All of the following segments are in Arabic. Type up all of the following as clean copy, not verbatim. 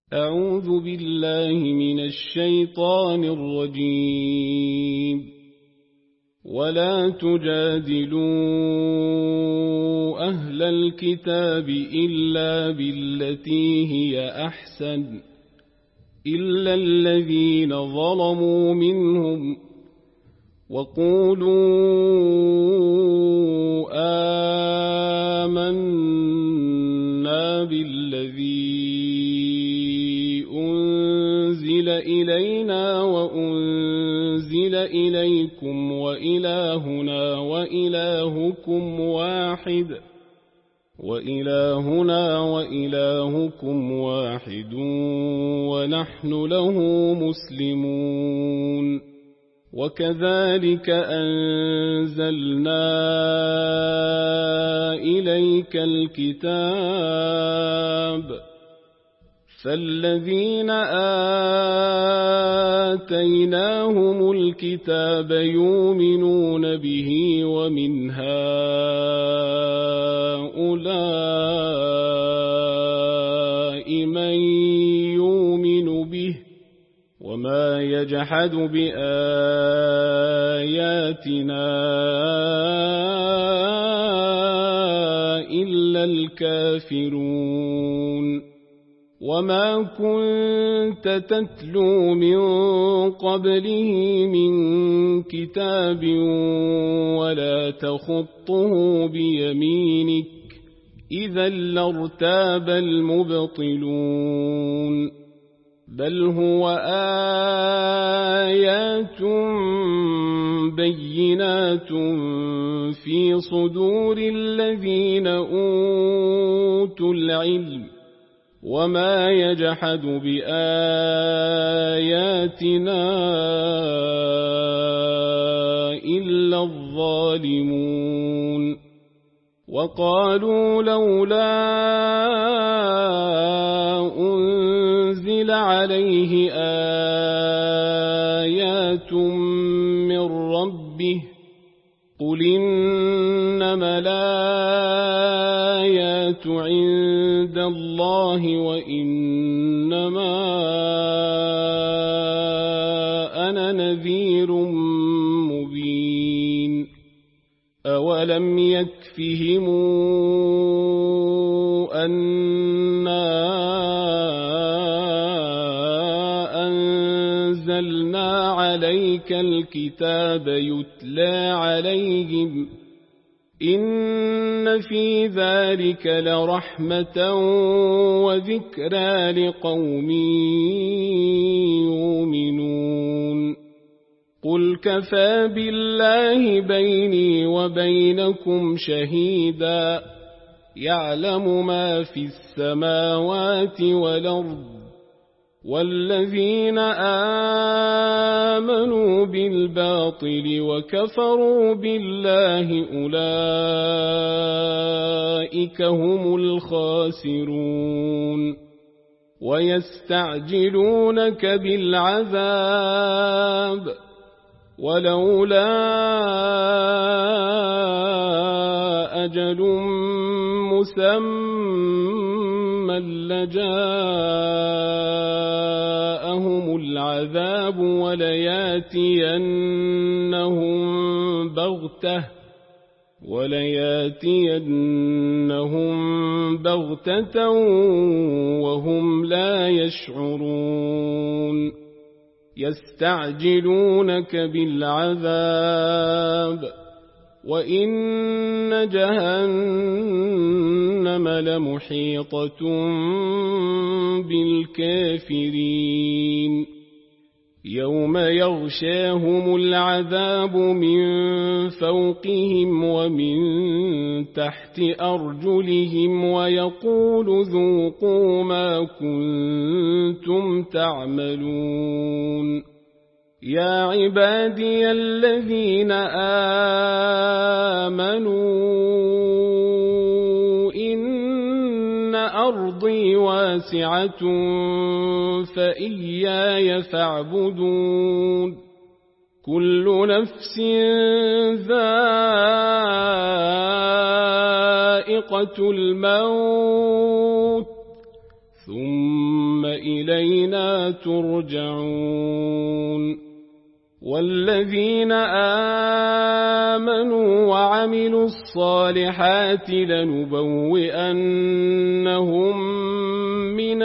أعوذ بالله من الشيطان الرجيم. ولا تجادلوا أهل الكتاب إلا بالتي هي أحسن إلا الذين ظلموا منهم وقولوا آمنا بالذي أنزل إلينا وأنزل إليكم وإلهنا وإلهكم واحد ونحن له مسلمون. وكذلك أنزلنا إليك الكتاب فالذين آتيناهم الكتاب يؤمنون به ومن هؤلاء من يؤمن به وما يجحد بآياتنا إلا الكافرون. وما كنت تتلو من قبله من كتاب ولا تخطه بيمينك إذا لارتاب المبطلون. بل هو آيات بينات في صدور الذين أوتوا العلم وما يجحد بآياتنا إلا الظالمون. وقالوا لولا أنزل عليه آيات من ربه قل إنما الآيات عند الله وإنما أنا نذير مبين. أولم يكفهم أنا أنزلنا عليك الكتاب يتلى عليهم إن في ذلك لرحمة وذكرى لقوم يؤمنون. قل كفى بالله بيني وبينكم شهيدا يعلم ما في السماوات والأرض والذين آمنوا بالباطل وكفروا بالله أولئك هم الخاسرون. ويستعجلونك بالعذاب ولولا أجل مسمى لجاءهم العذاب ولياتينهم بغتة وهم لا يشعرون. يستعجلونك بالعذاب وإن جهنم لمحيطة بالكافرين. يوم يغشاهم العذاب من فوقهم ومن تحت أرجلهم ويقول ذوقوا ما كنتم تعملون. يا عبادي الذين آمنوا إن أرضي واسعة فإياي فاعبدون. كل نفس ذائقة الموت ثم وإلينا ترجعون والذين آمنوا وعملوا الصالحات لنبوئنهم من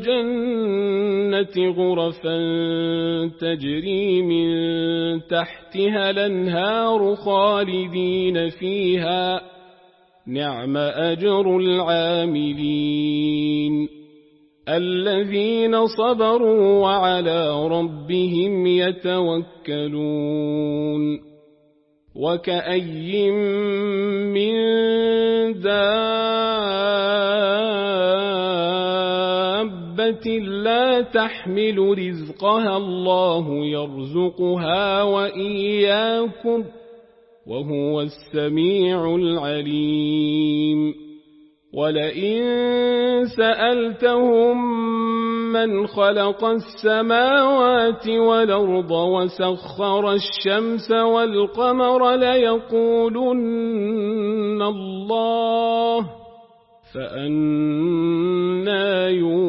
الجنة غرفا تجري من تحتها الأنهار خالدين فيها نعم أجر العاملين الذين صبروا وعلى ربهم يتوكلون وكأي من دابة لا تحمل رزقها الله يرزقها وإياكم وهو السميع العليم ولئن سألتهم من خلق السماوات والأرض وسخر الشمس والقمر ليقولن الله فأنى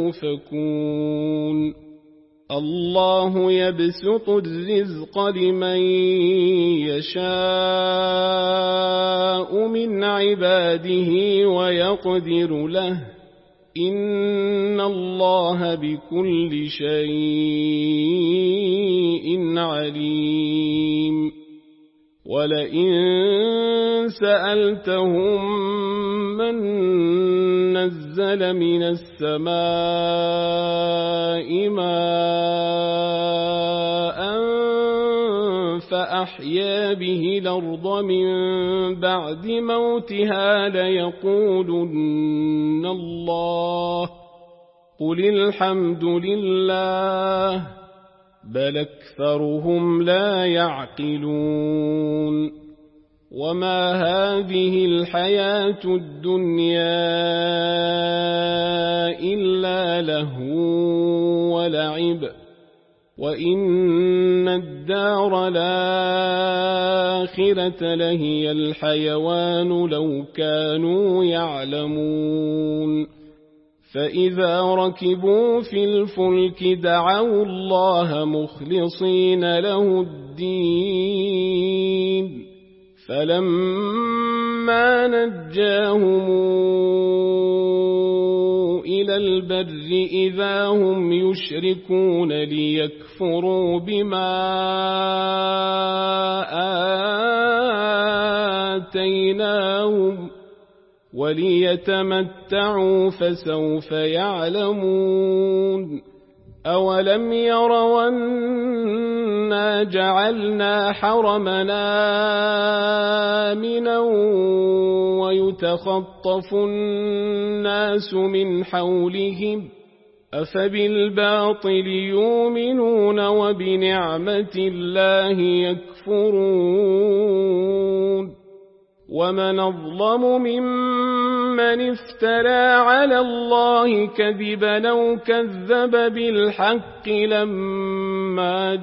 يؤفكون الله يبسط الرزق لمن يشاء من عباده ويقدر له إن الله بكل شيء عليم ولئن سألتهم من نزل من السماء ماء فأحيا به الأرض من بعد موتها ليقولن الله قل الحمد لله بل أكثرهم لا يعقلون وما هذه الحياة الدنيا إلا لهو ولعب وإن الدار الآخرة لهي الحيوان لو كانوا يعلمون فإذا ركبوا في الفلك دعوا الله مخلصين له الدين فلما نجاهم إلى البر إذا هم يشركون ليكفروا بما آتيناهم وليتمتعوا فسوف يعلمون أولم يروا أنا جعلنا حرمنا آمنا ويتخطف الناس من حولهم أفبالباطل يؤمنون وبنعمة الله يكفرون ومن أظلم ممن افترى على الله كذبا أو كذب بالحق لما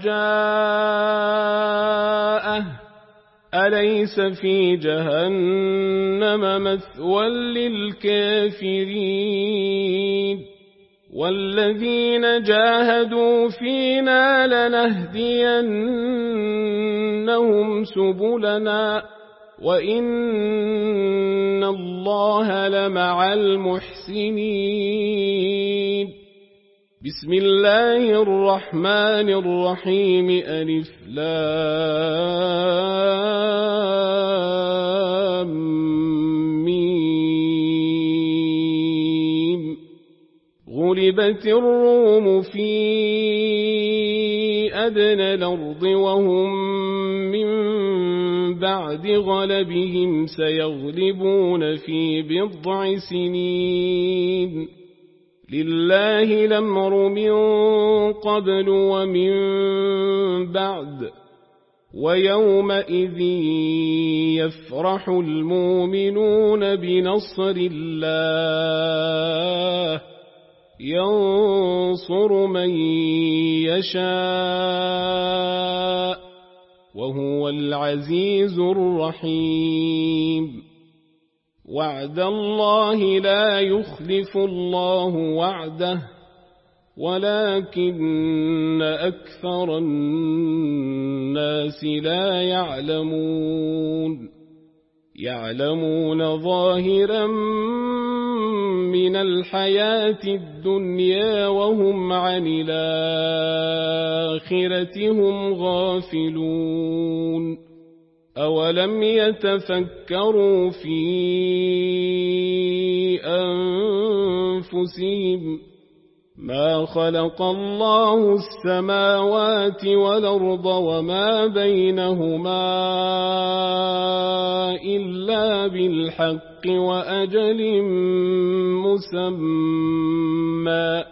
جاءه أليس في جهنم مثوى للكافرين والذين جاهدوا فينا لنهدينهم سبلنا وإن الله لمع المحسنين بسم الله الرحمن الرحيم ألف لام ميم غلبت الروم في أدنى الأرض وهم من بعد غلبهم سيغلبون في بضع سنين لله الأمر من قبل ومن بعد ويومئذ يفرح المؤمنون بنصر الله ينصر من يشاء وهو العزيز الرحيم وعد الله لا يخلف الله وعده ولكن أكثر الناس لا يعلمون ظاهرا من الحياة الدنيا وهم عن الآخرة هم غافلون أولم يتفكروا في أنفسهم ما خلق الله السماوات والأرض وما بينهما إلا بالحق وأجل مسمى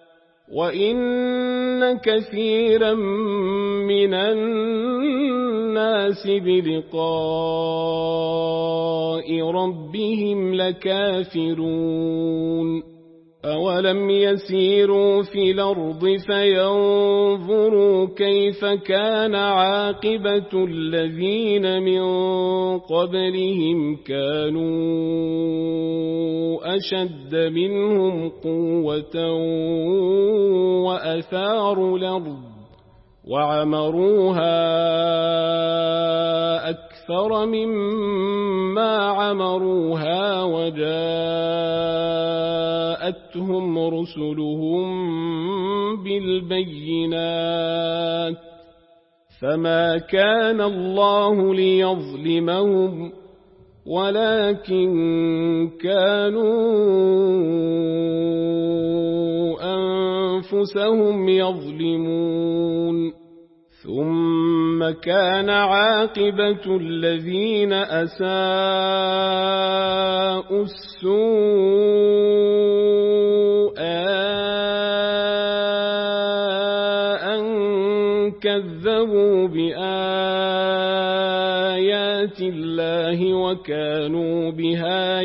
وإن كثيرا من الناس بلقاء ربهم لكافرون أولم يسيروا في الأرض فينظروا كيف كان عاقبة الذين من قبلهم كانوا أشد منهم قوة وأثاروا الأرض وعمروها أكثر مما عمروها وجاءتهم رسلهم بالبينات فما كان الله ليظلمهم ولكن كانوا أنفسهم يظلمون ثم كان عاقبة الذين أساءوا السوء أن كذبوا بآيات الله وكانوا بها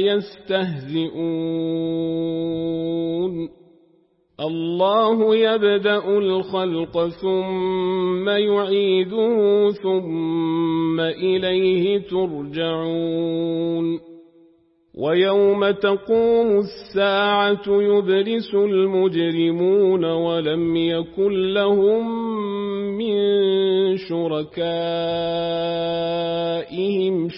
يستهزئون الله يبدأ الخلق ثم يعيده ثم إليه ترجعون ويوم تقوم الساعة يبلس المجرمون ولم يكن لهم من شركائهم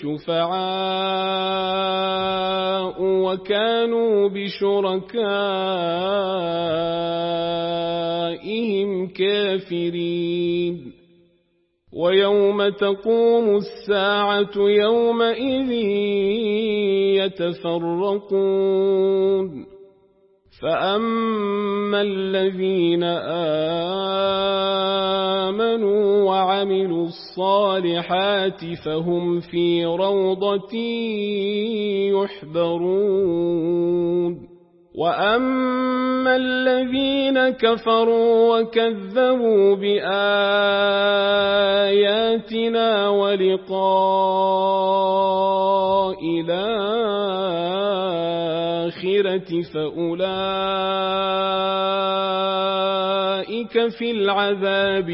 شفعاء وكانوا بشركائهم كافرين ويوم تقوم الساعة يومئذ يتفرقون فأما الذين آمنوا وعملوا الصالحات فهم في روضة يحبرون وأما الذين كفروا وكذبوا بآياتنا ولقاء الآخرة فأولئك في العذاب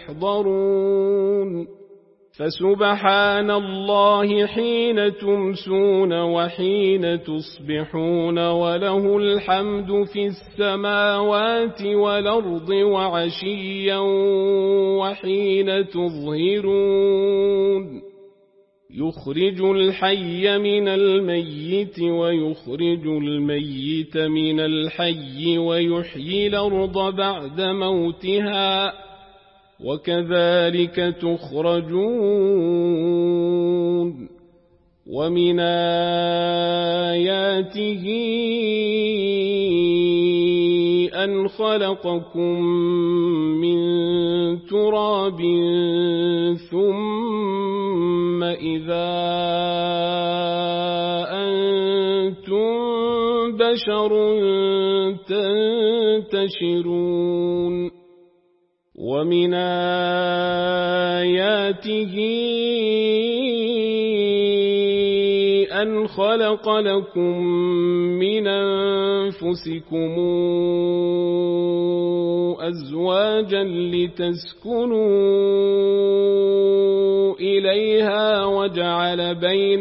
محضرون فسبحان الله حين تمسون وحين تصبحون وله الحمد في السماوات والأرض وعشيا وحين تظهرون يخرج الحي من الميت ويخرج الميت من الحي ويحيي الأرض بعد موتها وكذلك تخرجون ومن آياته أن خلقكم من تراب ثم إذا أنتم بشر تنتشرون ومن آياته أن خلق لكم من أنفسكم أزواجا لتسكنوا إليها وجعل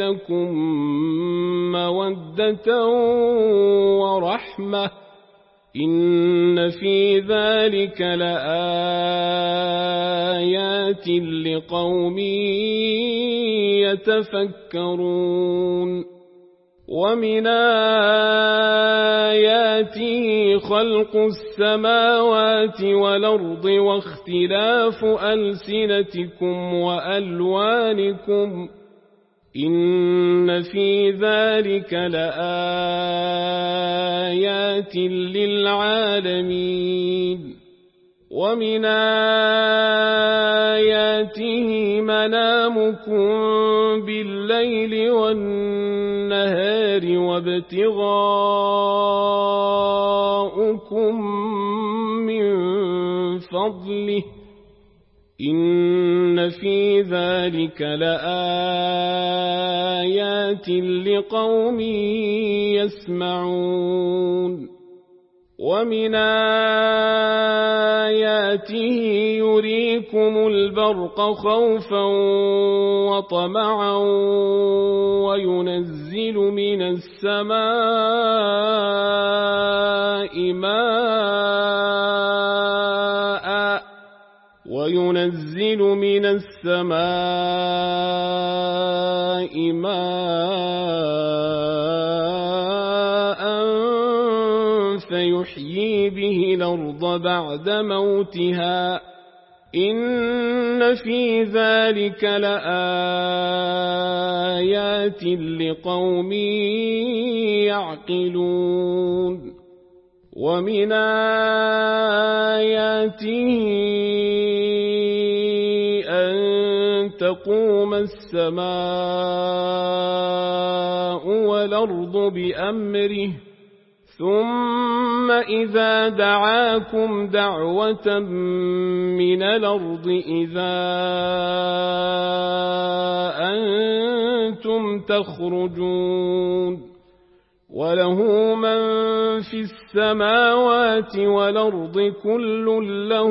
بينكم مودة ورحمة إن في ذلك لآيات لقوم يتفكرون ومن آياته خلق السماوات والأرض واختلاف ألسنتكم وألوانكم إن في ذلك لآيات للعالمين ومن آياته منامكم بالليل والنهار وابتغاؤكم من فضله إن في ذلك لآيات لقوم يسمعون ومن آياته يريكم البرق خوفا وطمعا وينزل من السماء ماء فيحيي به الأرض بعد موتها إن في ذلك لآيات لقوم يعقلون ومن آياته أن تقوم السماء والأرض بأمره ثم إذا دعاكم دعوة من الأرض إذا أنتم تخرجون وله من في السماوات والأرض كل له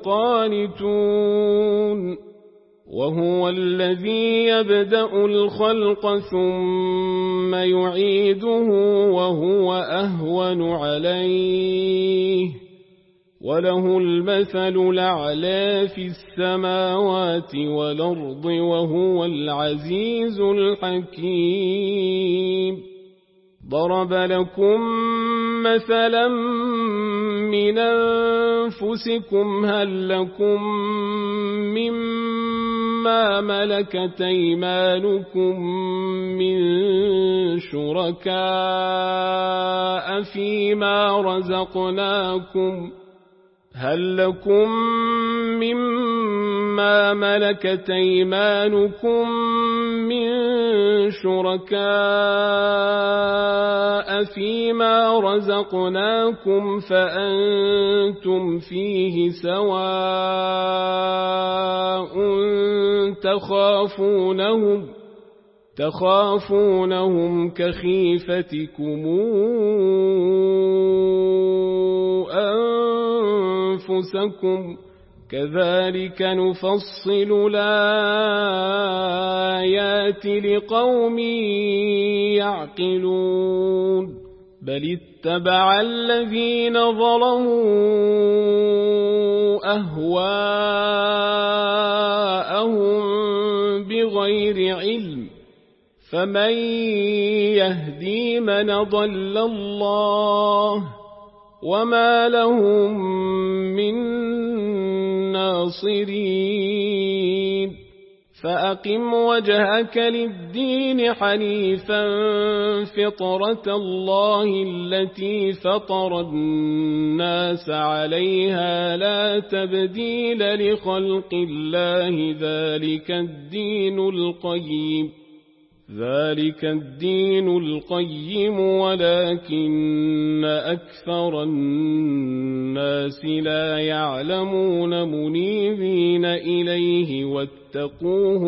قانتون وهو الذي يبدأ الخلق ثم يعيده وهو أهون عليه وله المثل الأعلى في السماوات والأرض وهو العزيز الحكيم ضرب لكم مثلا من أنفسكم هل لكم مما ملكت أيمانكم من شركاء فيما رزقناكم هل لكم مما ملكت أيمانكم من شركاء فيما رزقناكم فأنتم فيه سواء تخافونهم كخيفتكم أنفسكم كذلك نفصل الآيات لقوم يعقلون بل اتبع الذين ظلموا أهواءهم بغير علم فمن يهدي من ضل الله وما لهم من ناصرين فأقم وجهك للدين حنيفا فطرة الله التي فطر الناس عليها لا تبديل لخلق الله ذلك الدين القيم ولكن أكثر الناس لا يعلمون منيبين إليه واتقوه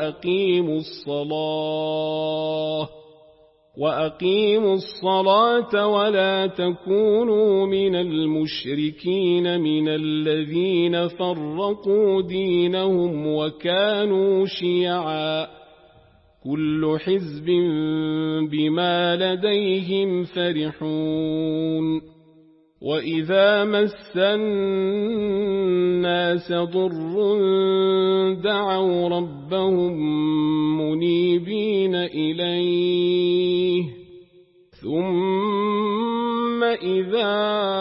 وأقيموا الصلاة ولا تكونوا من المشركين من الذين فرقوا دينهم وكانوا شيعا كل حزب بما لديهم فرحون وإذا مس الناس ضر دعوا ربهم منيبين إليه ثم إذا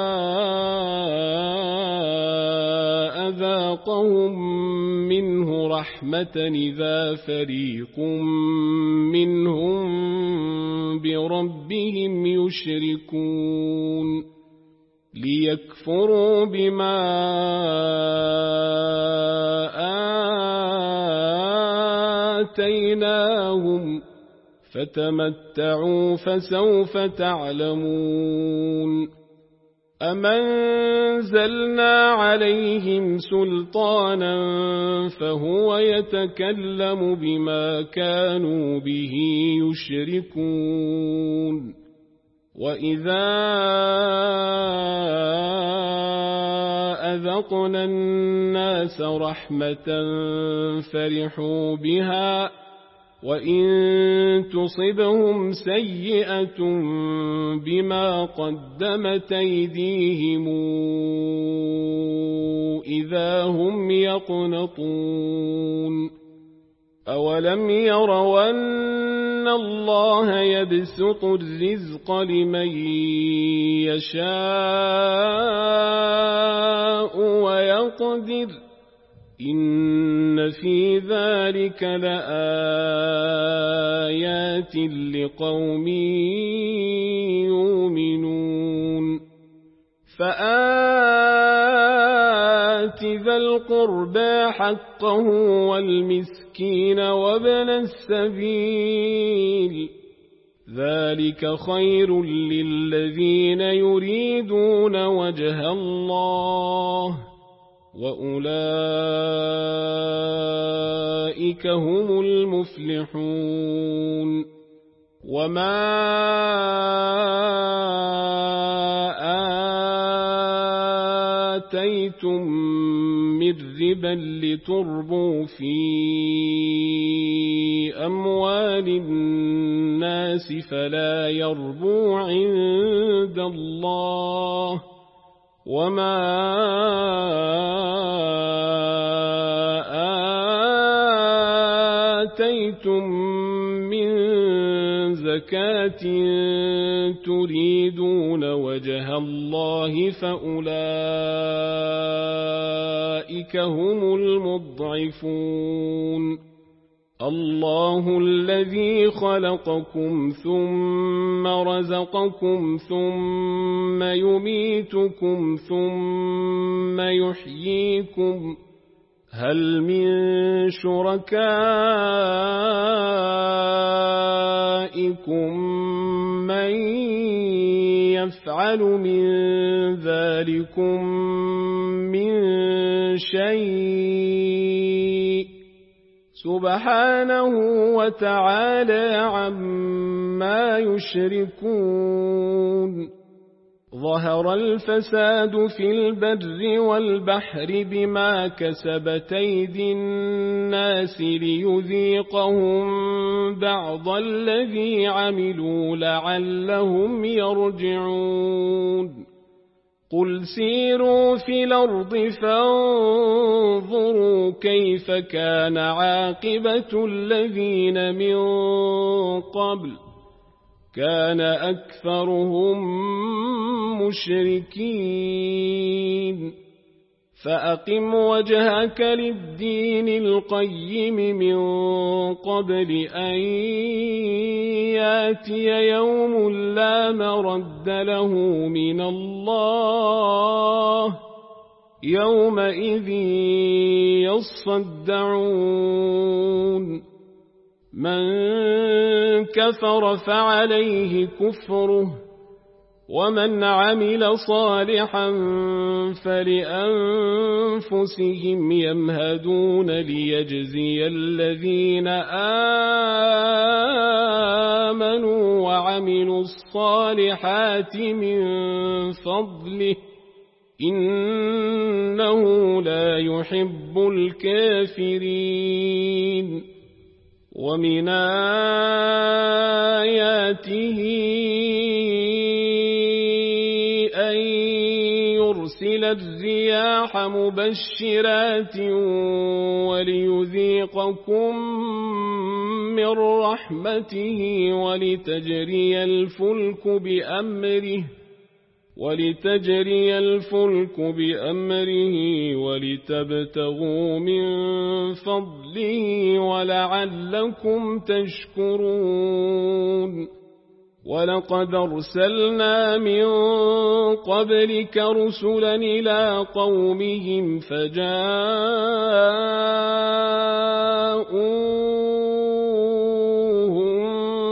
أذاقهم منه رحمة إذا فريق منهم بربهم يشركون ليكفروا بما آتيناهم فتمتعوا فسوف تعلمون أم أنزلنا عليهم سلطانا فهو يتكلم بما كانوا به يشركون وإذا أذقنا الناس رحمة فرحوا بها وإن تصبهم سيئة بما قدمت أيديهم إذا هم يقنطون أولم يروا أن الله يبسط الرزق لمن يشاء ويقدر إن في ذلك لآيات لقوم يؤمنون فآت ذا القربى حقه والمسكين وابن السبيل ذلك خير للذين يريدون وجه الله وأولئك هم المفلحون وما آتيتم من ربا لتربوا في أموال الناس فلا يربو عند الله وما آتيتم من زكاة تريدون وجه الله فأولئك هم المضعفون الله الذي خلقكم ثم رزقكم ثم يميتكم ثم يحييكم هل من شركائكم من يفعل من ذلكم من شيء سبحانه وتعالى عما يشركون ظهر الفساد في البر والبحر بما كسبت أيدي الناس ليذيقهم بعض الذي عملوا لعلهم يرجعون قل سيروا في الأرض فانظروا كيف كان عاقبة الذين من قبل كان أكثرهم مشركين فأقم وجهك للدين القيم من قبل أن ياتي يوم لا مرد له من الله يومئذ يصدعون من كفر فعليه كفره ومن عمل صالحا فلأنفسهم يمهدون ليجزي الذين آمنوا وعملوا الصالحات من فضله إنه لا يحب الكافرين ومن آياته أن يرسل الرياح مبشرات وليذيقكم من رحمته ولتجري الفلك بأمره ولتبتغوا من فضله ولعلكم تشكرون. ولقد أرسلنا من قبلك رسلا إلى قومهم فجاءوهم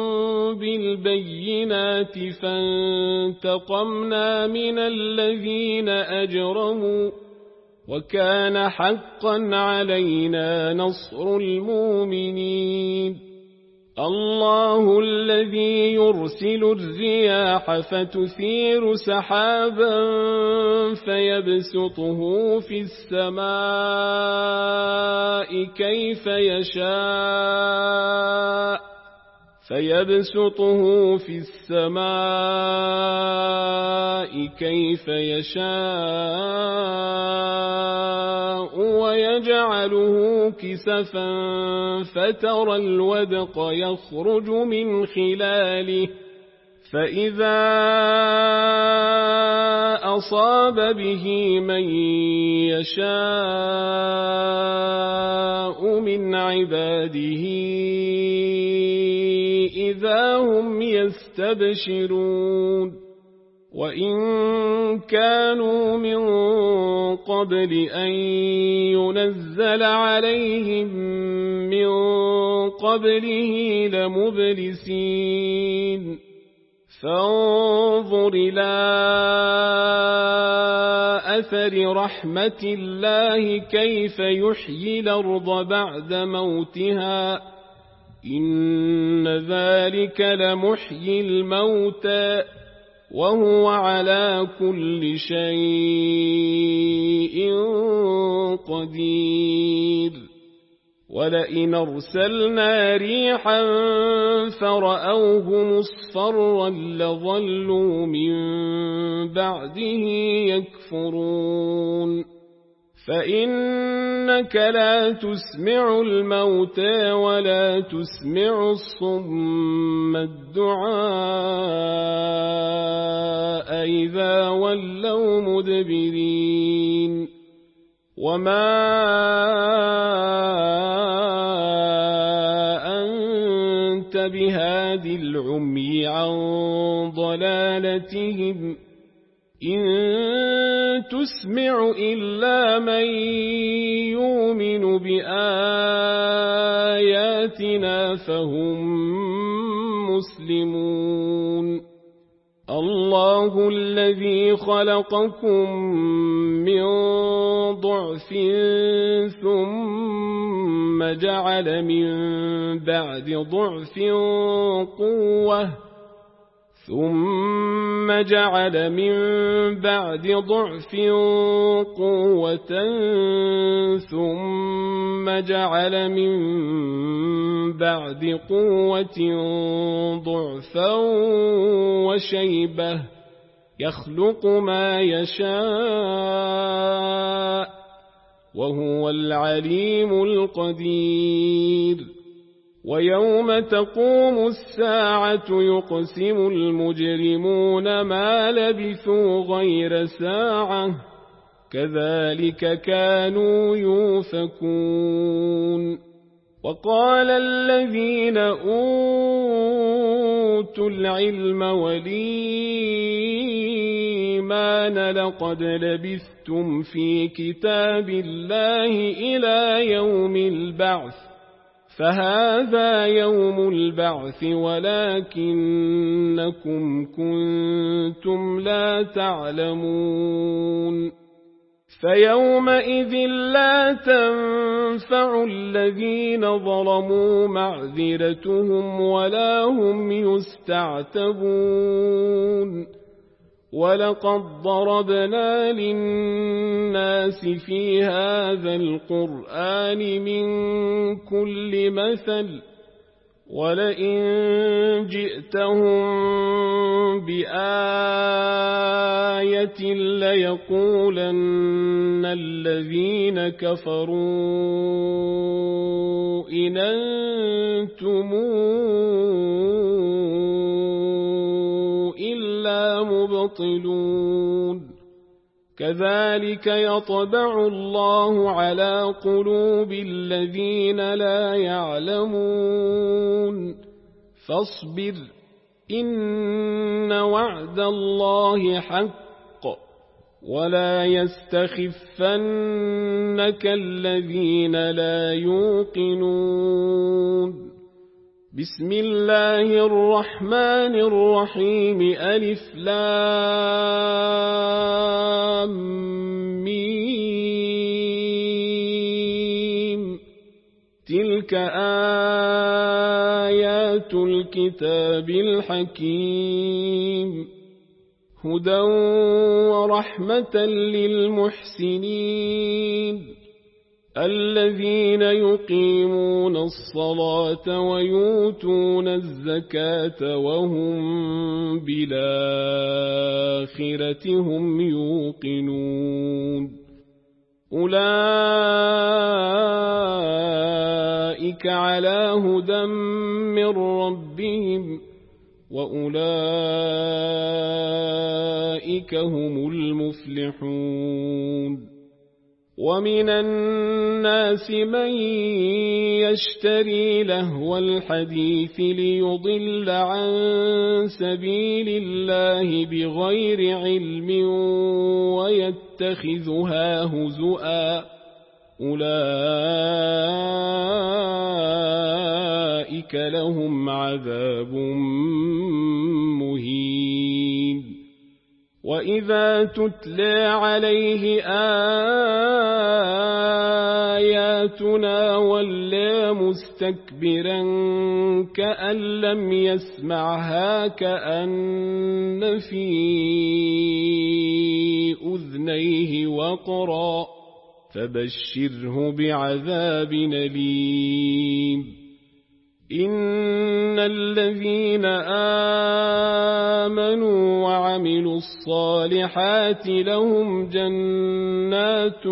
بالبينات فانتقمنا من الذين أجرموا وكان حقا علينا نصر المؤمنين. الله الذي يرسل الرياح فتثير سحابا فيبسطه في السماء كيف يشاء ويجعله كسفا فترى الودق يخرج من خلاله فإذا أصاب به من يشاء من عباده إذا هم يستبشرون. وإن كانوا من قبل أن ينزل عليهم من قبله لمبلسين. فانظر إلى أثر رحمة الله كيف يحيي الأرض بعد موتها إن ذلك لمحيي الموتى وهو على كل شيء قدير. ولئن أرسلنا ريحا فرأوه مصفرا لظلوا من بعده يكفرون. فإنك لا تسمع الموتى ولا تسمع الصم الدعاء إذا ولوا مدبرين. وما أنت بهاد العمي عن ضلالتهم إن تسمع إلا من يؤمن بآياتنا فهم مسلمون. الله الذي خلقكم من ضعف ثم جعل من بعد ضعف قوة ثم جعل من بعد ضعف قوة ثم جعل من بعد قوة ضعفا وشيبة يخلق ما يشاء وهو العليم القدير. ويوم تقوم الساعة يقسم المجرمون ما لبثوا غير ساعة كذلك كانوا يؤفكون. وقال الذين أوتوا العلم والإيمان لقد لبثتم في كتاب الله إلى يوم البعث فهذا يوم البعث ولكنكم كنتم لا تعلمون. فيومئذ لا تنفع الذين ظلموا معذرتهم ولا هم يستعتبون. ولقد ضربنا للناس في هذا القرآن من كل مثل ولئن جئتهم بآية ليقولن الذين كفروا إن أنتم إلا مبطلون كذلك يطبع الله على قلوب الذين لا يعلمون فاصبر إن وعد الله حق ولا يستخفنك الذين لا يوقنون بسم الله الرحمن الرحيم ألف لام ميم تلك آيات الكتاب الحكيم هدى ورحمة للمحسنين الذين يقيمون الصلاة ويؤتون الزكاة وهم بالآخرة هم يوقنون أولئك على هدى من ربهم وأولئك هم المفلحون ومن الناس من يشتري لهو الحديث ليضل عن سبيل الله بغير علم ويتخذها هزؤا أولئك لهم عذاب مهين وإذا تتلى عليه آياتنا ولى مستكبرا كأن لم يسمعها كأن في أذنيه وقرا فبشره بعذاب أليم إن الذين آمنوا وعملوا الصالحات لهم جنات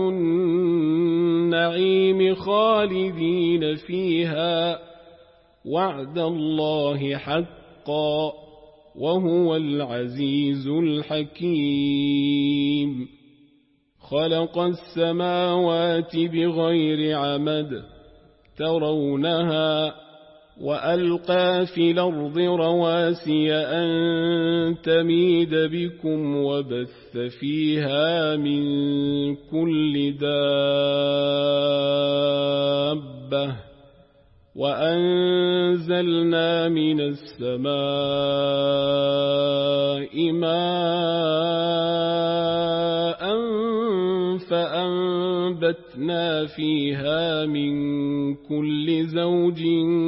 النعيم خالدين فيها وعد الله حقا وهو العزيز الحكيم خلق السماوات بغير عمد ترونها وألقى في الأرض رواسي أن تميد بكم وبث فيها من كل دابة وأنزلنا من السماء ماء فأنبتنا فيها من كل زوج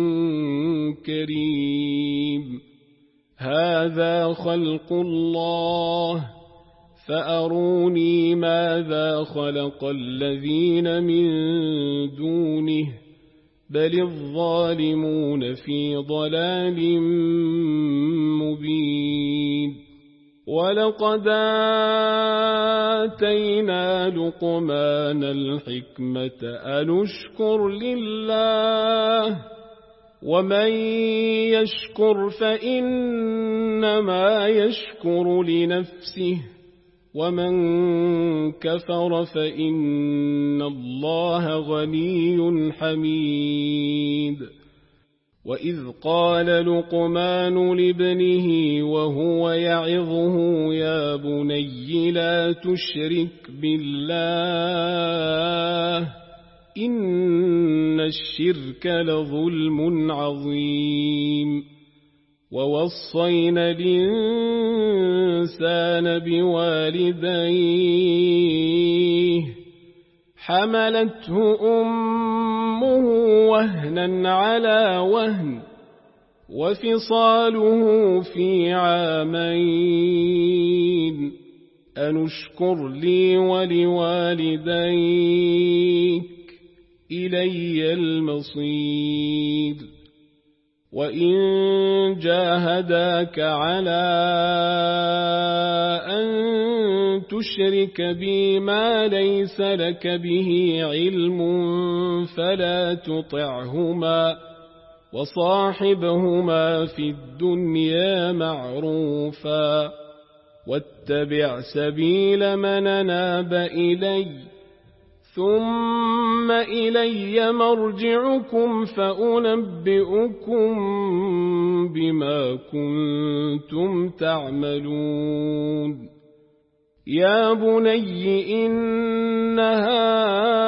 كريم هذا خلق الله فأروني ماذا خلق الذين من دونه بل الظالمون في ضلال مبين ولقد آتينا لقمان الحكمة أن اشكر لله ومن يشكر فإنما يشكر لنفسه ومن كفر فإن الله غني حميد وإذ قال لقمان لابنه وهو يعظه يا بني لا تشرك بالله إن الشرك لظلم عظيم ووصينا الإنسان بوالديه حملته أمه وهنا على وهن وفصاله في عامين أن اشكر لي ولوالديك إلي المصير وإن جاهداك على أن تشرك بي ما ليس لك به علم فلا تطعهما وصاحبهما في الدنيا معروفا واتبع سبيل من أناب إلي ثم إلي مرجعكم فأنبئكم بما كنتم تعملون يا بني إنها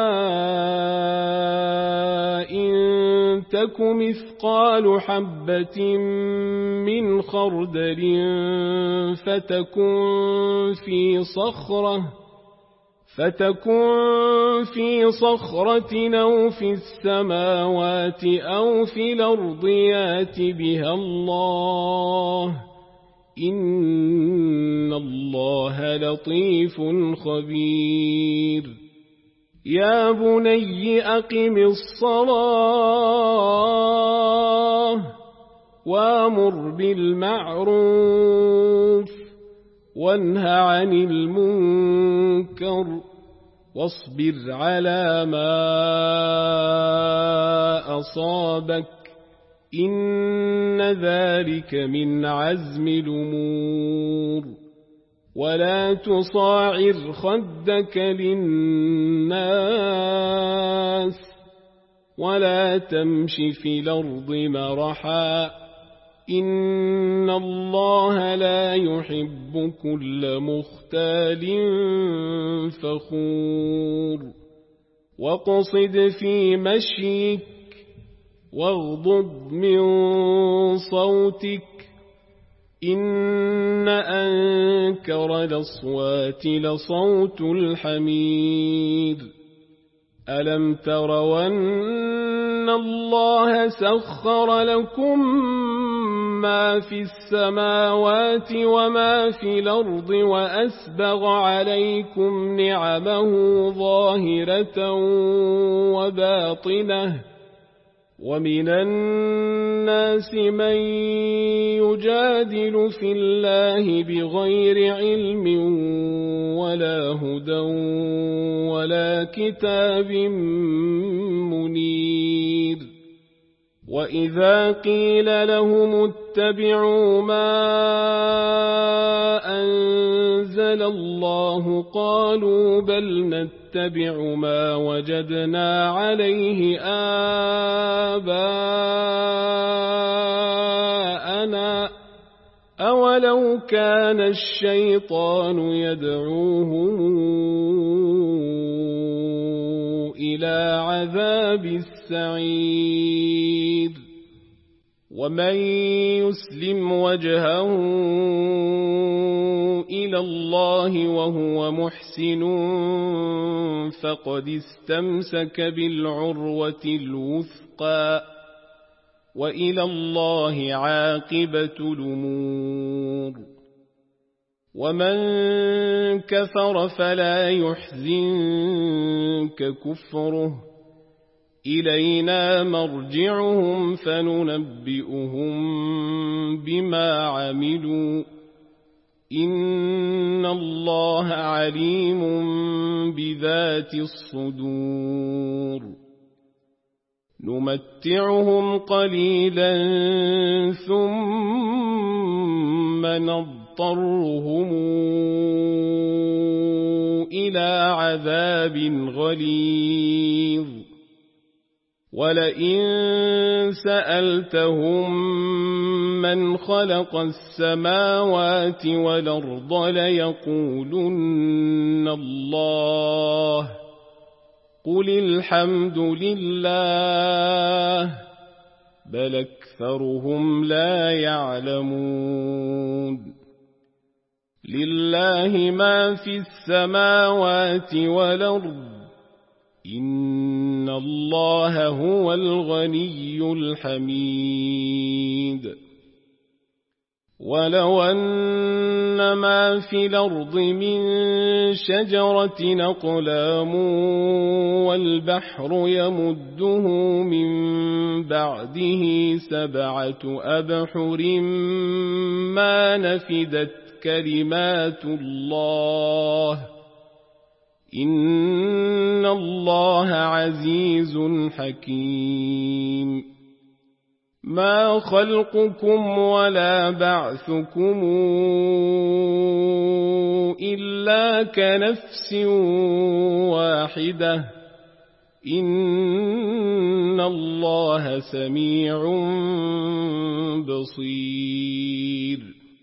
إن تك مثقال حبة من خردل فتكن في صخرة أو في السماوات أو في الأرض يات بها الله إن الله لطيف خبير يا بني أقم الصلاة وامر بالمعروف وانه عن المنكر واصبر على ما أصابك إن ذلك من عزم الأمور ولا تصاعر خدك للناس ولا تمش في الأرض مرحا إن الله لا يحب كل مختال فخور واقصد في مشيك واغضض من صوتك إن أنكر الأصوات لصوت الحمير ألم تروا أن الله سخر لكم ما في السماوات وما في الأرض وأسبغ عليكم نعمه ظاهرة وباطنة ومن الناس من يجادل في الله بغير علم ولا هدى ولا كتاب منير وإذا قيل لهم اتبعوا ما أنزل الله قالوا بل نتبع ما وجدنا عليه آباءنا أولو كان الشيطان يدعوهم إلى عذاب السعير ومن يسلم وجهه إلى الله وهو محسن فقد استمسك بالعروة الوثقى وإلى الله عاقبة الأمور ومن كفر فلا يحزنك كفره إلينا مرجعهم فننبئهم بما عملوا إن الله عليم بذات الصدور نمتعهم قليلا ثم نضطرهم إلى عذاب غليظ ولئن سألتهم من خلق السماوات والأرض ليقولن الله قل الحمد لله بل أكثرهم لا يعلمون لله ما في السماوات والأرض إن الله هو الغني الحميد ولو أن ما في الأرض من شجرة أقلام والبحر يمده من بعده 7 أبحر ما نفدت كلمات الله إن الله عزيز حكيم ما خلقكم ولا بعثكم إلا كنفس واحدة إن الله سميع بصير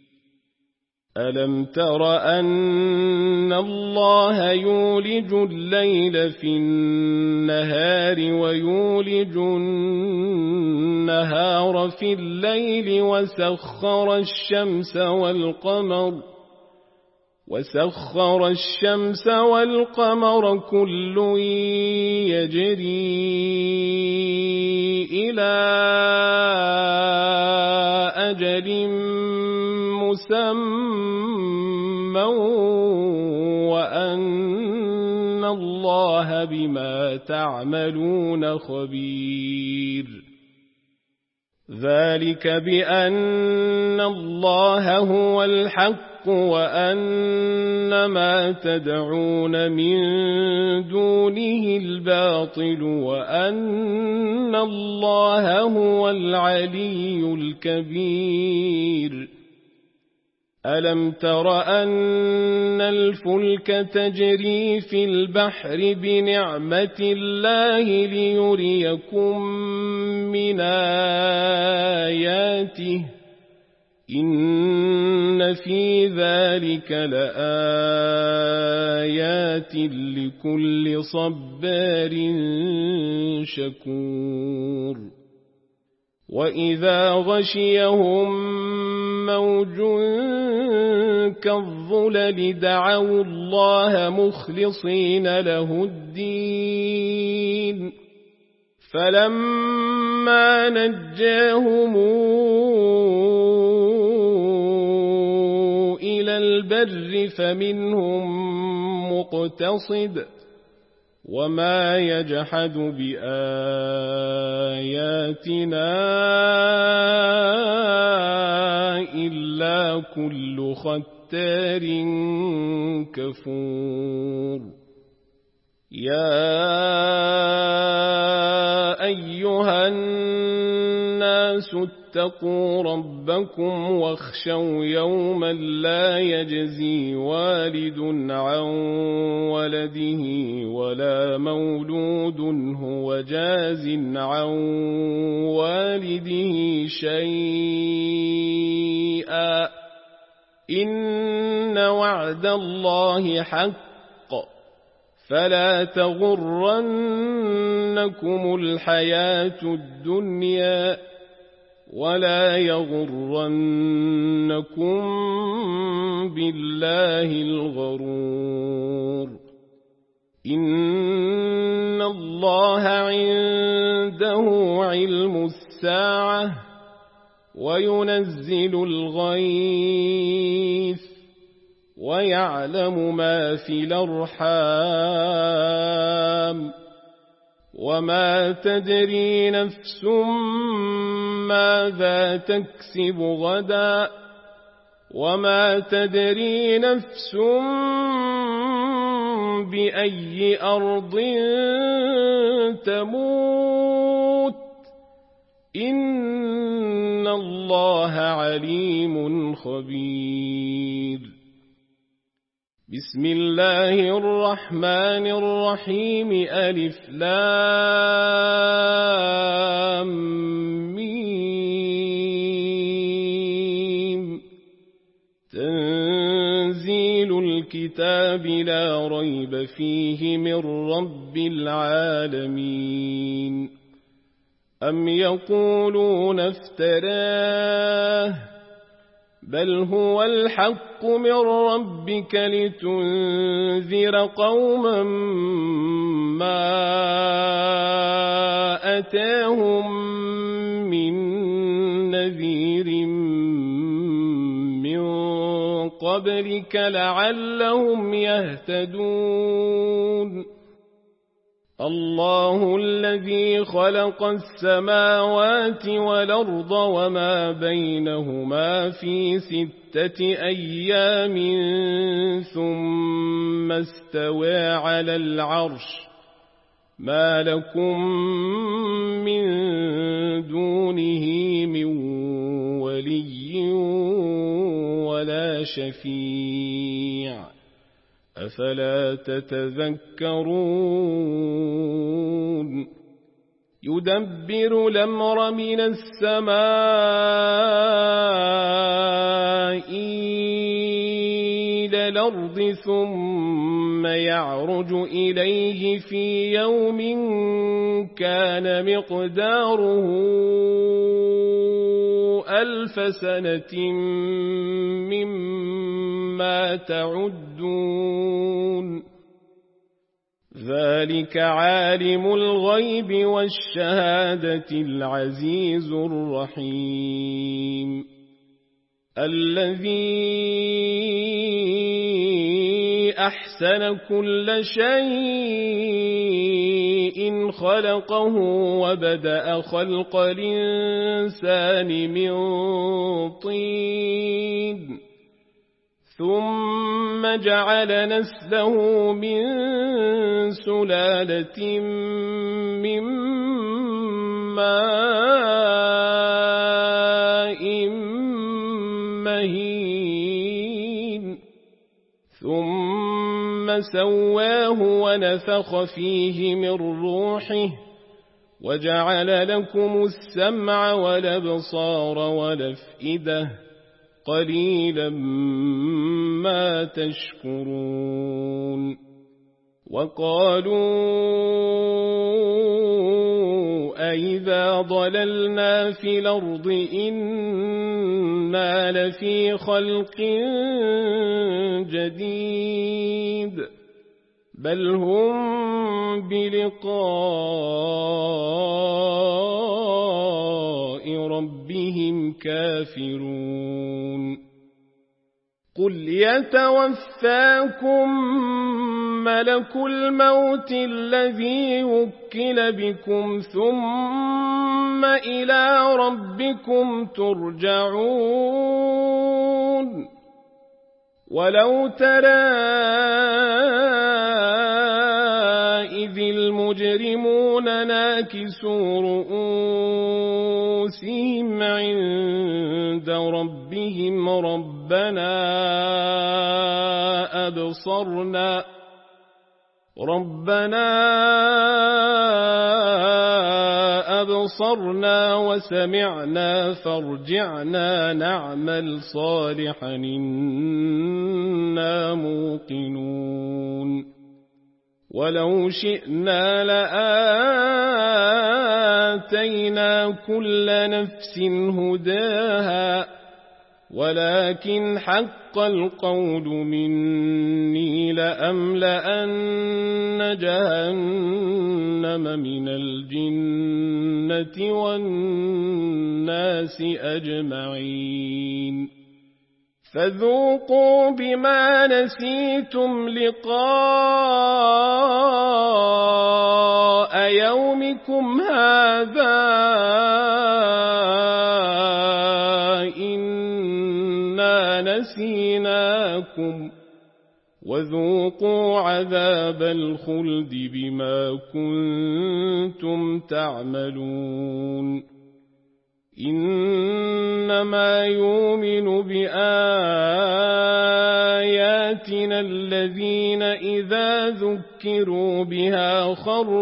ألم تر أن الله يولج الليل في النهار ويولج النهار في الليل وسخر الشمس والقمر كل يجري إلى أجل مسمى وأن الله بما تعملون خبير ذلك بأن الله هو الحق وأن ما تدعون من دونه الباطل وأن الله هو العلي الكبير ألم تر أن الفلك تجري في البحر بنعمة الله ليريكم من آياته إن في ذلك لآيات لكل صبار شكور وإذا غشيهم موج كالظلل دعوا الله مخلصين له الدين فلما نجاهم إلى البر فمنهم مقتصد وما يجحد بآياتنا إلا كل ختار كفور يا أيها الناس اتقوا ربكم واخشوا يوما لا يجزي والد عن ولده ولا مولود هو جاز عن والده شيئا إن وعد الله حق فلا تغرنكم الحياة الدنيا ولا يغرنكم بالله الغرور إن الله عنده علم الساعة وينزل الغيث ويعلم ما في الأرحام وما تدري نفس ماذا تكسب غدا وما تدري نفس بأي أرض تموت إن الله عليم خبير بسم الله الرحمن الرحيم ألف لام ميم تنزيل الكتاب لا ريب فيه من رب العالمين أم يقولون افتراه بل هو الحق من ربك لتنذر قوما ما أتاهم من نذير قبلك لعلهم يهتدون الله الذي خلق السماوات والأرض وما بينهما في 6 أيام ثم استوى على العرش ما لكم من دونه من ولي ولا شفيع أفلا تتذكرون يدبر الأمر من السماء إلى الأرض ثم يعرج إليه في يوم كان مقداره 1000 سنة مما تعدون ذلك عالم الغيب والشهادة العزيز الرحيم الذي أحسن كل شيء خلقه وبدأ خلق الإنسان من طين ثم جعل نسله من سلالة من ماء مهين ثم سواه ونفخ فيه من روحه وجعل لكم السمع والأبصار والأفئدة قليلا ما تشكرون وقالوا أئذا ضللنا في الأرض إنا لفي خلق جديد بل هم بلقاء ربهم كافرون قل يتوفاكم ملك الموت الذي وكل بكم ثم إلى ربكم ترجعون ولو ترى إذ المجرمون ناكسوا رؤوسهم عند ربهم ربنا أبصرنا وسمعنا فارجعنا نعمل صالحا إنا موقنون ولو شئنا لآتينا كل نفس هداها ولكن حق القول مني لأملأن جهنم من الجنة والناس أجمعين فذوقوا بما نسيتم لقاء يومكم هذا إنا نسيناكم وذوقوا عذاب الخلد بما كنتم تعملون إنما يؤمن بآياتنا الذين إذا ذكروا بها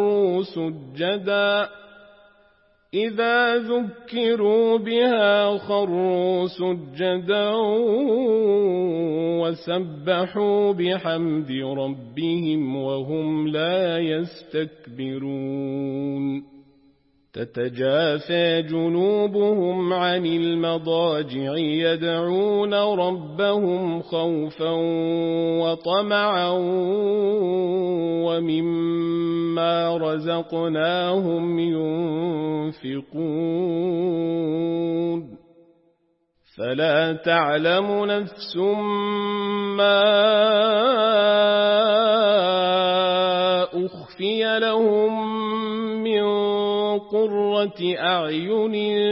خروا سجدا وسبحوا بحمد ربهم وهم لا يستكبرون تتجافى جنوبهم عن المضاجع يدعون ربهم خوفا وطمعا ومما رزقناهم ينفقون فلا تعلم نفس ما أخفي لهم من قرة أعين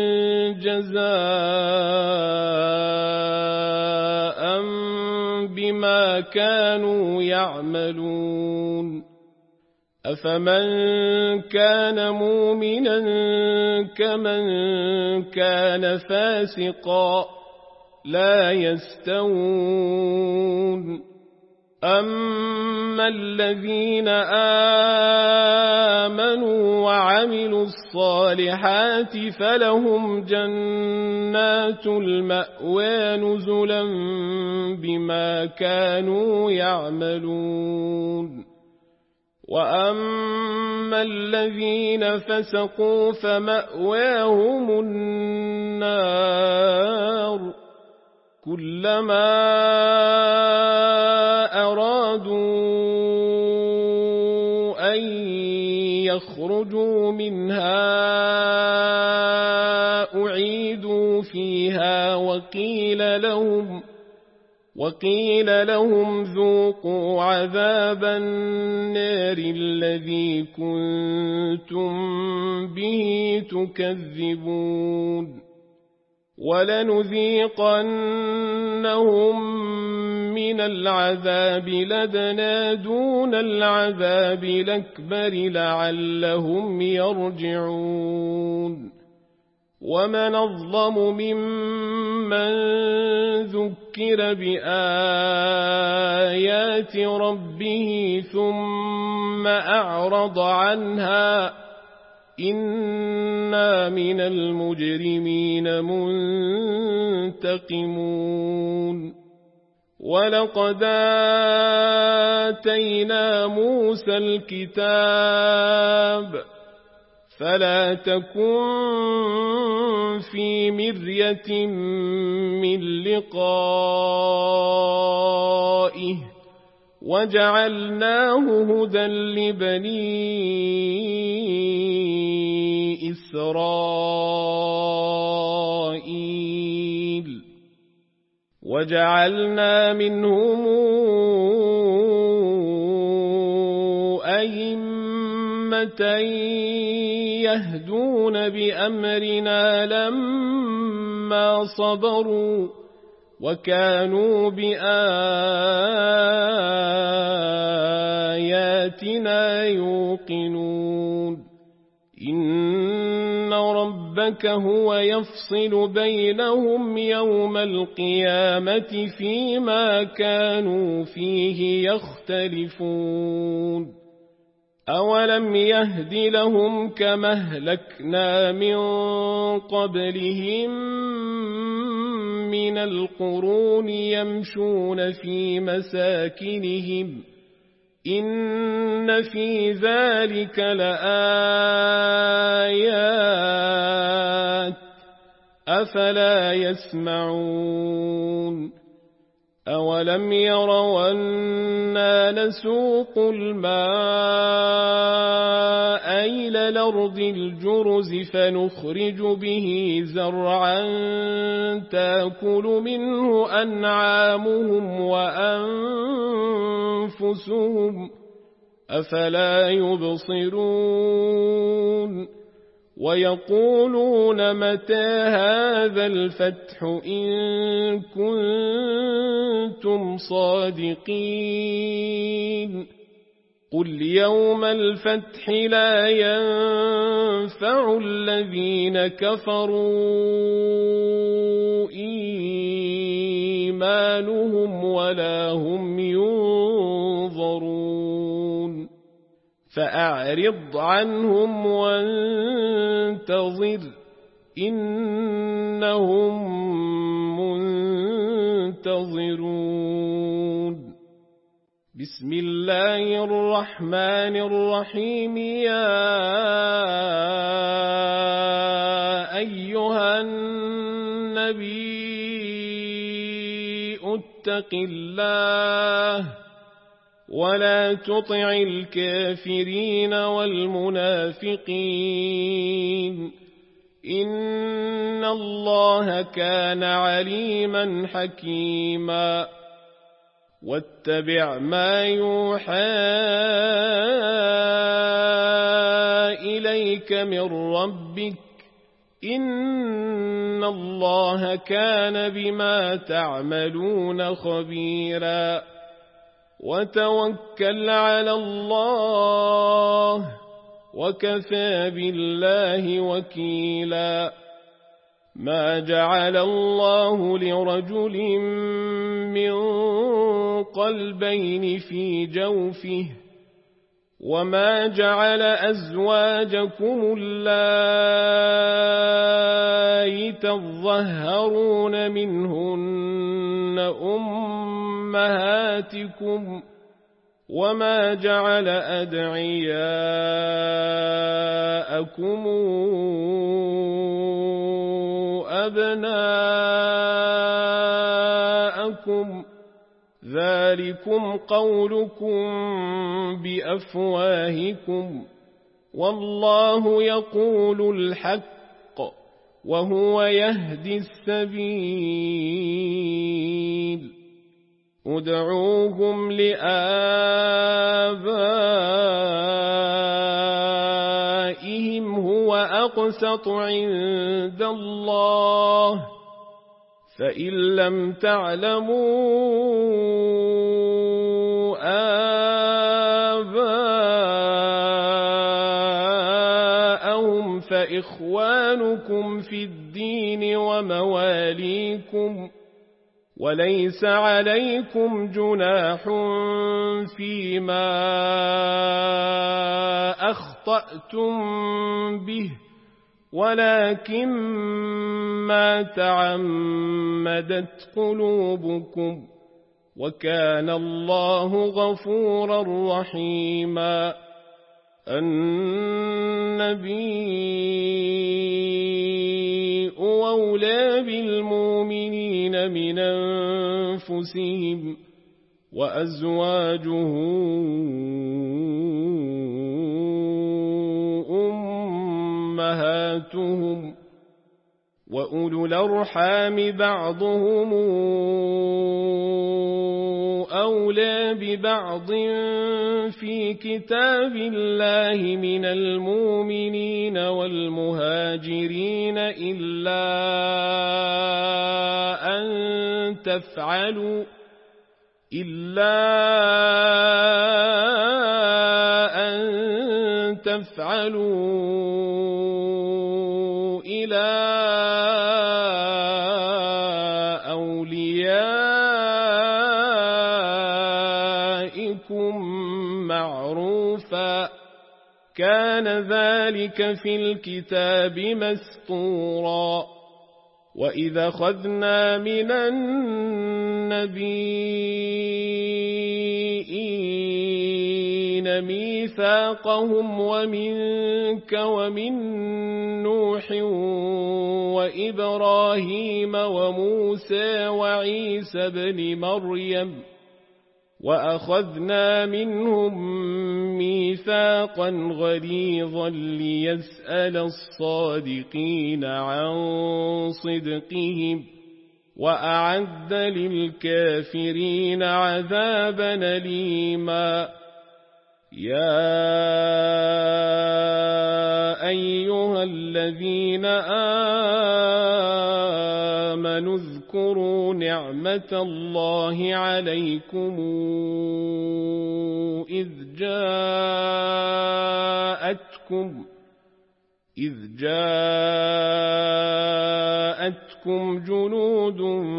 جزاء بما كانوا يعملون أفمن كان مؤمنا كمن كان فاسقا لا يستوون أما الذين آمنوا وعملوا الصالحات فلهم جنات المأوى نزلا بما كانوا يعملون وأما الذين فسقوا فمأواهم النار كلما أرادوا أن يخرجوا منها أعيدوا فيها وقيل لهم ذوقوا عذاب النار الذي كنتم به تكذبون ولنذيقنهم من العذاب لدنا دون العذاب الأكبر لعلهم يرجعون ومن أظلم ممن ذكر بآيات ربه ثم أعرض عنها إنا من المجرمين منتقمون ولقد آتينا موسى الكتاب فلا تكن في مرية من لقائه وجعلناه هدى لبني إسرائيل وجعلنا منهم أئمة يهدون بأمرنا لما صبروا وكانوا بآياتنا يوقنون إن ربك هو يفصل بينهم يوم القيامة فيما كانوا فيه يختلفون أولم يهد لهم كما أهلكنا من قبلهم من القرون يمشون في مساكنهم إن في ذلك لآيات أفلا يسمعون أولم يروا أنا نسوق الماء إلى الأرض الجرز فنخرج به زرعا تأكل منه أنعامهم وأنفسهم أفلا يبصرون ويقولون متى هذا الفتح إن كنتم صادقين قل يوم الفتح لا ينفع الذين كفروا إيمانهم ولا هم ينظرون فأعرض عنهم وانتظر إنهم منتظرون بسم الله الرحمن الرحيم يا أيها النبي اتق الله ولا تطع الكافرين والمنافقين إن الله كان عليما حكيما واتبع ما يوحى إليك من ربك إن الله كان بما تعملون خبيرا وتوكل على الله وكفى بالله وكيلا ما جعل الله لرجل من قلبين في جوفه وما جعل أزواجكم اللائي تظهرون منهن أمهاتكم وما جعل أدعياءكم أبناءكم ذلكم قولكم بأفواهكم والله يقول الحق وهو يهدي السبيل ادعوهم لآبائهم هو أقسط عند الله فإن لم تعلموا آباءهم فإخوانكم في الدين ومواليكم وليس عليكم جناح فيما أخطأتم به ولكن ما تعمدت قلوبكم وكان الله غفورا رحيما النبي أولى بالمؤمنين من أنفسهم وأزواجه أمهاتهم وأولو الأرحام بعضهم أولى ببعض في كتاب الله من المؤمنين والمهاجرين إلا أن تفعلوا إلى أوليائكم معروفا كان ذلك في الكتاب مسطورا وإذا أخذنا من النبيين ميثاقهم ومنك ومن نوح وإبراهيم وموسى وعيسى بن مريم وأخذنا منهم ميثاقا غليظا ليسأل الصادقين عن صدقهم وأعد للكافرين عذابا أليما يا أيها الذين آمنوا اذكروا نعمة الله عليكم إذ جاءتكم جنود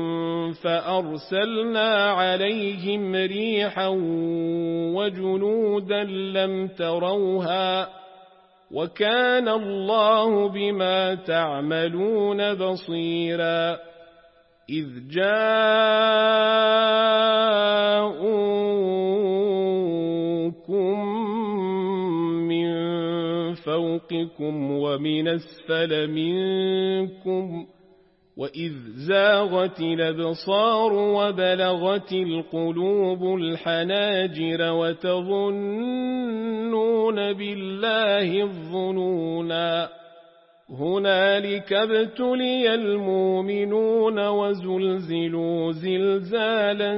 فأرسلنا عليهم ريحا وجنودا لم تروها وكان الله بما تعملون بصيرا إذ جاءوكم من فوقكم ومن أسفل منكم وإذ زاغت الأبصار وبلغت القلوب الحناجر وتظنون بالله الظنونا هنالك ابتلي المؤمنون وزلزلوا زلزالا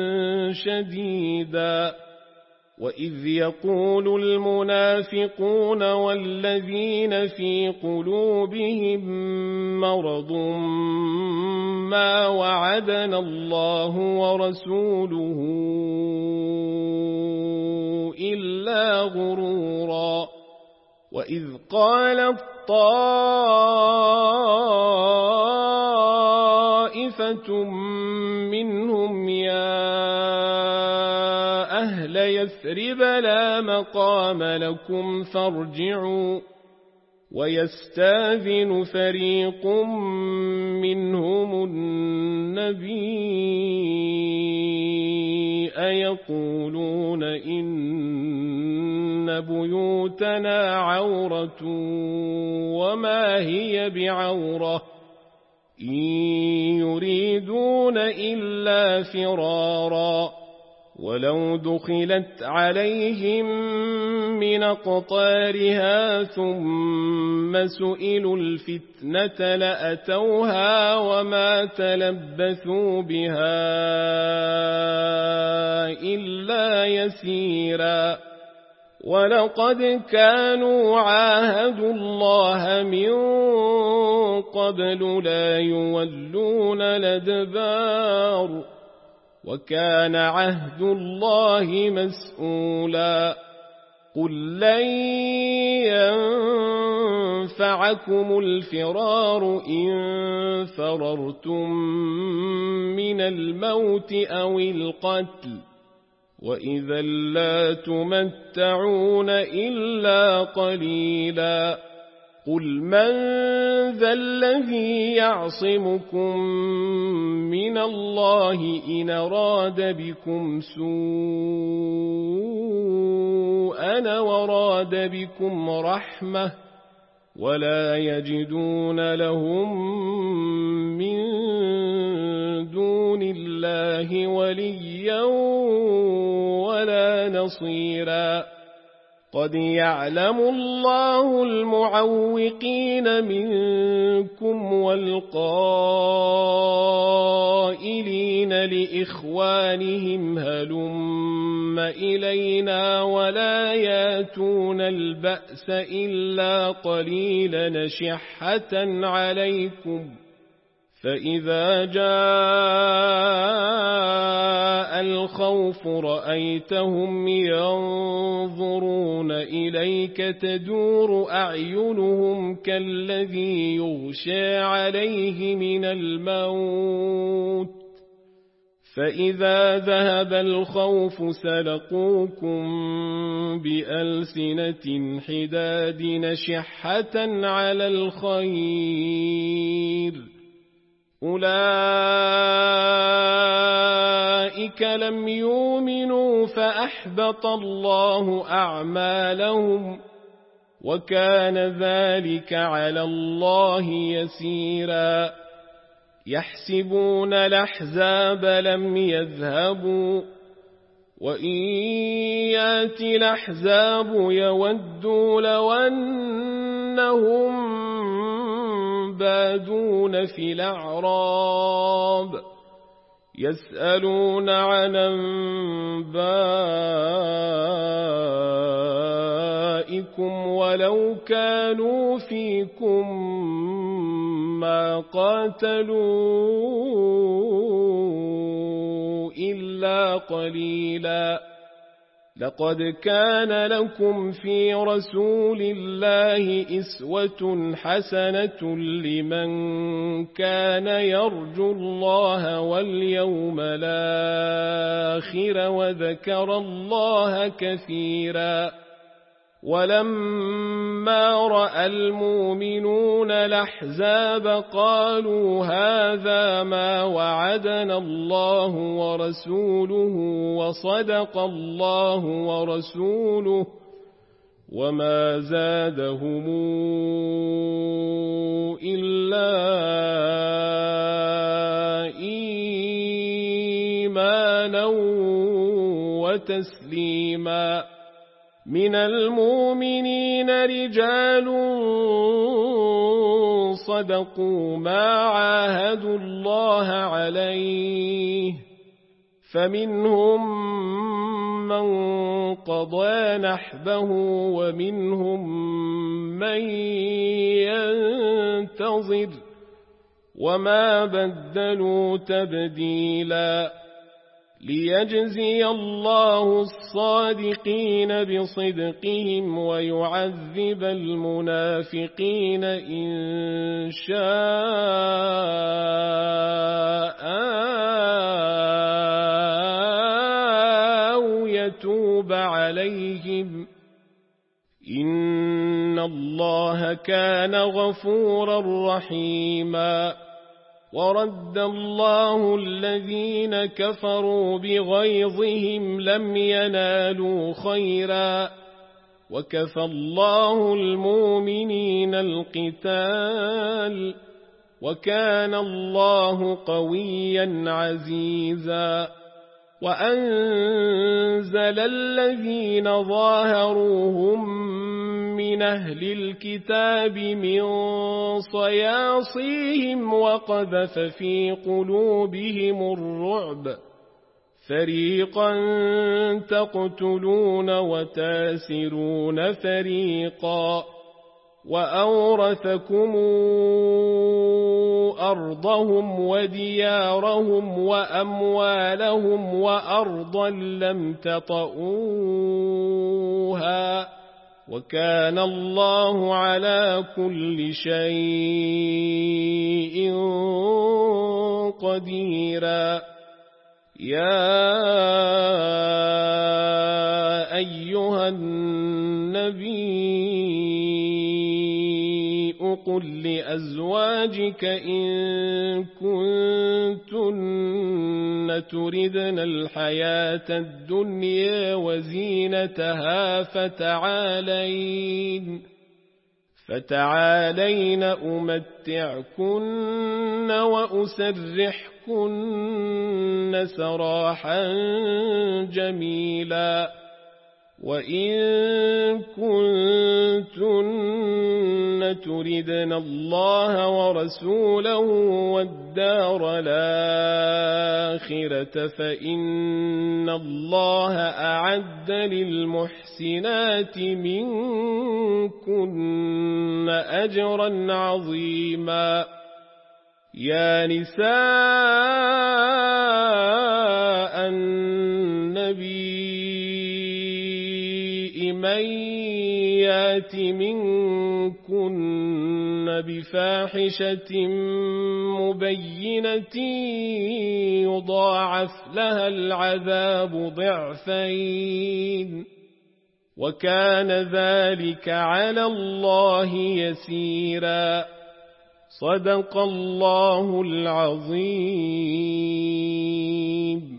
شديدا وإذ يقول المنافقون والذين في قلوبهم مرض ما وعدنا الله ورسوله إلا غرورا وإذ قالت طائفة منهم يا أهل يثرب لا مقام لكم فارجعوا ويستاذن فريق منهم النبي يقولون إن بيوتنا عورة وما هي بعورة إن يريدون إلا فرارا ولو دخلت عليهم من أقطارها ثم سئلوا الفتنة لأتوها وما تلبثوا بها إلا يسيرا ولقد كانوا عاهدوا الله من قبل لا يولون الأدبار وكان عهد الله مسؤولا قل لن ينفعكم الفرار إن فررتم من الموت أو القتل وإذا لا تمتعون إلا قليلا قل من ذا الذي يعصمكم من الله إن أراد بكم سوءا وراد بكم رحمة ولا يجدون لهم من دون الله وليا ولا نصيرا قد يعلم الله المعوقين منكم والقائلين لإخوانهم هلم إلينا ولا ياتون البأس إلا قليلا شحة عليكم فإذا جاء الخوف رأيتهم ينظرون إليك تدور أعينهم كالذي يغشى عليه من الموت فإذا ذهب الخوف سلقوكم بألسنة حداد نشحة على الخير أولئك لم يؤمنوا فأحبط الله أعمالهم وكان ذلك على الله يسيرا يحسبون الأحزاب لم يذهبوا وإن يأتي الأحزاب يودوا لو أنهم بادون في الأعراب يسألون عن أنبائكم ولو كانوا فيكم ما قاتلوا إلا قليلا لقد كان لكم في رسول الله أسوة حسنة لمن كان يرجو الله واليوم الآخر وذكر الله كثيرا ولما رأى المؤمنون الأحزاب قالوا هذا ما وعدنا الله ورسوله وصدق الله ورسوله وما زادهم إلا إيمانا وتسليما من المؤمنين رجال صدقوا ما عاهدوا الله عليه فمنهم من قضى نحبه ومنهم من ينتظر وما بدلوا تبديلا ليجزي الله الصادقين بصدقهم ويعذب المنافقين إن شاء أو يتوب عليهم إن الله كان غفورا رحيما ورد الله الذين كفروا بغيظهم لم ينالوا خيرا وكفى الله المؤمنين القتال وكان الله قويا عزيزا وأنزل الذين ظاهروهم من أهل الكتاب من صياصيهم وقذف في قلوبهم الرعب فريقا تقتلون وتاسرون فريقا وأورثكم أرضهم وديارهم وأموالهم وأرضا لم تطئوها وكان الله على كل شيء قديرا يا أيها النبي قل لأزواجك إن كنتن تردن الحياة الدنيا وزينتها فتعالين أمتعكن وأسرحكن سراحا جميلا وإن كنتن تردن الله ورسوله والدار الآخرة فإن الله أعد للمحسنات منكن أجرا عظيما يا نساء النبي من يات منكن بفاحشة مبينة يضاعف لها العذاب ضعفين وكان ذلك على الله يسيرا صدق الله العظيم.